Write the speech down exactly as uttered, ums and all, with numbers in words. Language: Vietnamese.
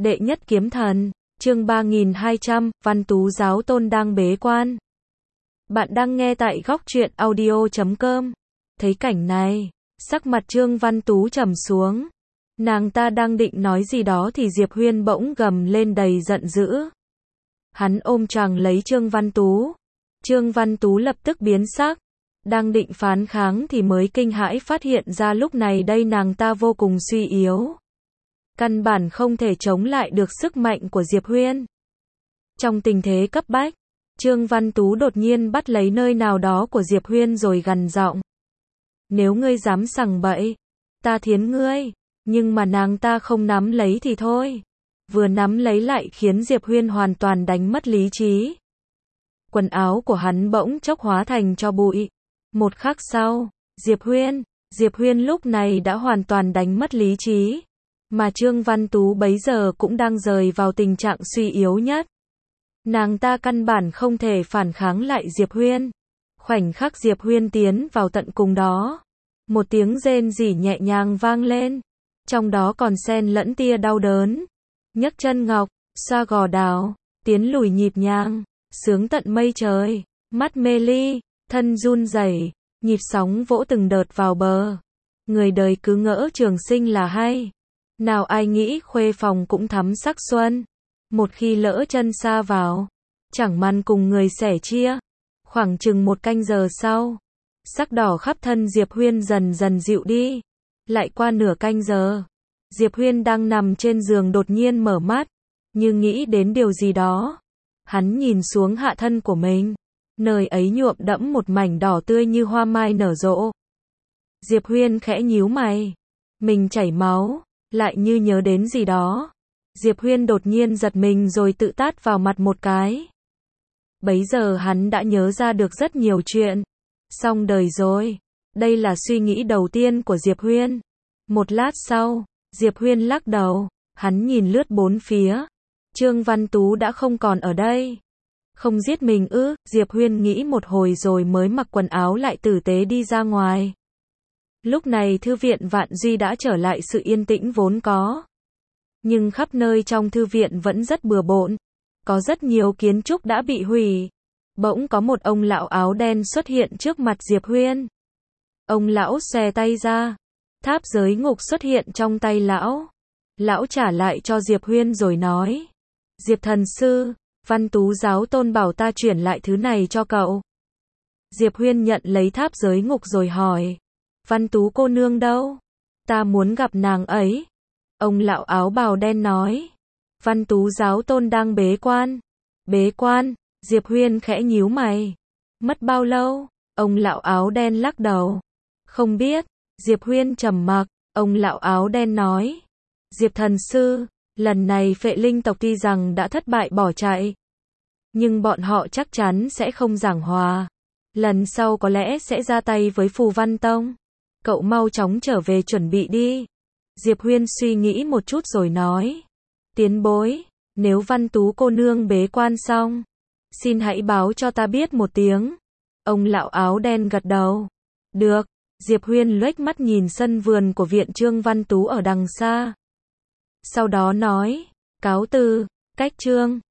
Đệ nhất kiếm thần, chương ba nghìn hai trăm, Văn Tú giáo tôn đang bế quan. Bạn đang nghe tại góc truyện audio chấm com. Thấy cảnh này, sắc mặt Trương Văn Tú trầm xuống. Nàng ta đang định nói gì đó thì Diệp Huyên bỗng gầm lên đầy giận dữ. Hắn ôm choàng lấy Trương Văn Tú. Trương Văn Tú lập tức biến sắc. Đang định phản kháng thì mới kinh hãi phát hiện ra lúc này đây nàng ta vô cùng suy yếu. Căn bản không thể chống lại được sức mạnh của Diệp Huyên. Trong tình thế cấp bách, Trương Văn Tú đột nhiên bắt lấy nơi nào đó của Diệp Huyên rồi gằn giọng. Nếu ngươi dám sằng bậy, ta thiến ngươi. Nhưng mà nàng ta không nắm lấy thì thôi. Vừa nắm lấy lại khiến Diệp Huyên hoàn toàn đánh mất lý trí. Quần áo của hắn bỗng chốc hóa thành tro bụi. Một khắc sau, Diệp Huyên, Diệp Huyên lúc này đã hoàn toàn đánh mất lý trí. Mà Trương Văn Tú bấy giờ cũng đang rơi vào tình trạng suy yếu nhất. Nàng ta căn bản không thể phản kháng lại Diệp Huyên. Khoảnh khắc Diệp Huyên tiến vào tận cùng đó. Một tiếng rên rỉ nhẹ nhàng vang lên. Trong đó còn xen lẫn tia đau đớn. Nhấc chân ngọc, xoa gò đào, tiến lùi nhịp nhàng, sướng tận mây trời, mắt mê ly, thân run rẩy, nhịp sóng vỗ từng đợt vào bờ. Người đời cứ ngỡ trường sinh là hay. Nào ai nghĩ khuê phòng cũng thắm sắc xuân. Một khi lỡ chân sa vào, chẳng măn cùng người sẻ chia. Khoảng chừng một canh giờ sau, sắc đỏ khắp thân Diệp Huyên dần dần dịu đi. Lại qua nửa canh giờ, Diệp Huyên đang nằm trên giường đột nhiên mở mắt, như nghĩ đến điều gì đó. Hắn nhìn xuống hạ thân của mình, nơi ấy nhuộm đẫm một mảnh đỏ tươi như hoa mai nở rộ. Diệp Huyên khẽ nhíu mày, mình chảy máu, lại như nhớ đến gì đó. Diệp Huyên đột nhiên giật mình rồi tự tát vào mặt một cái. Bấy giờ hắn đã nhớ ra được rất nhiều chuyện. Xong đời rồi. Đây là suy nghĩ đầu tiên của Diệp Huyên. Một lát sau, Diệp Huyên lắc đầu, hắn nhìn lướt bốn phía. Trương Văn Tú đã không còn ở đây. Không giết mình ư? Diệp Huyên nghĩ một hồi rồi mới mặc quần áo lại tử tế đi ra ngoài. Lúc này thư viện Vạn Duy đã trở lại sự yên tĩnh vốn có. Nhưng khắp nơi trong thư viện vẫn rất bừa bộn. Có rất nhiều kiến trúc đã bị hủy. Bỗng có một ông lão áo đen xuất hiện trước mặt Diệp Huyên. Ông lão xòe tay ra. Tháp giới ngục xuất hiện trong tay lão. Lão trả lại cho Diệp Huyên rồi nói. Diệp thần sư, Văn Tú giáo tôn bảo ta chuyển lại thứ này cho cậu. Diệp Huyên nhận lấy tháp giới ngục rồi hỏi. Văn Tú cô nương đâu? Ta muốn gặp nàng ấy. Ông lão áo bào đen nói. Văn Tú giáo tôn đang bế quan. Bế quan? Diệp Huyên khẽ nhíu mày. Mất bao lâu? Ông lão áo đen lắc đầu. Không biết. Diệp Huyên trầm mặc. Ông lão áo đen nói. Diệp thần sư, lần này Phệ Linh tộc tuy rằng đã thất bại bỏ chạy. Nhưng bọn họ chắc chắn sẽ không giảng hòa. Lần sau có lẽ sẽ ra tay với Phù Văn Tông. Cậu mau chóng trở về chuẩn bị đi. Diệp Huyên suy nghĩ một chút rồi nói. Tiến bối, nếu Văn Tú cô nương bế quan xong, xin hãy báo cho ta biết một tiếng. Ông lão áo đen gật đầu. Được. Diệp Huyên luếch mắt nhìn sân vườn của viện Trương Văn Tú ở đằng xa. Sau đó nói, cáo từ, cách Trương.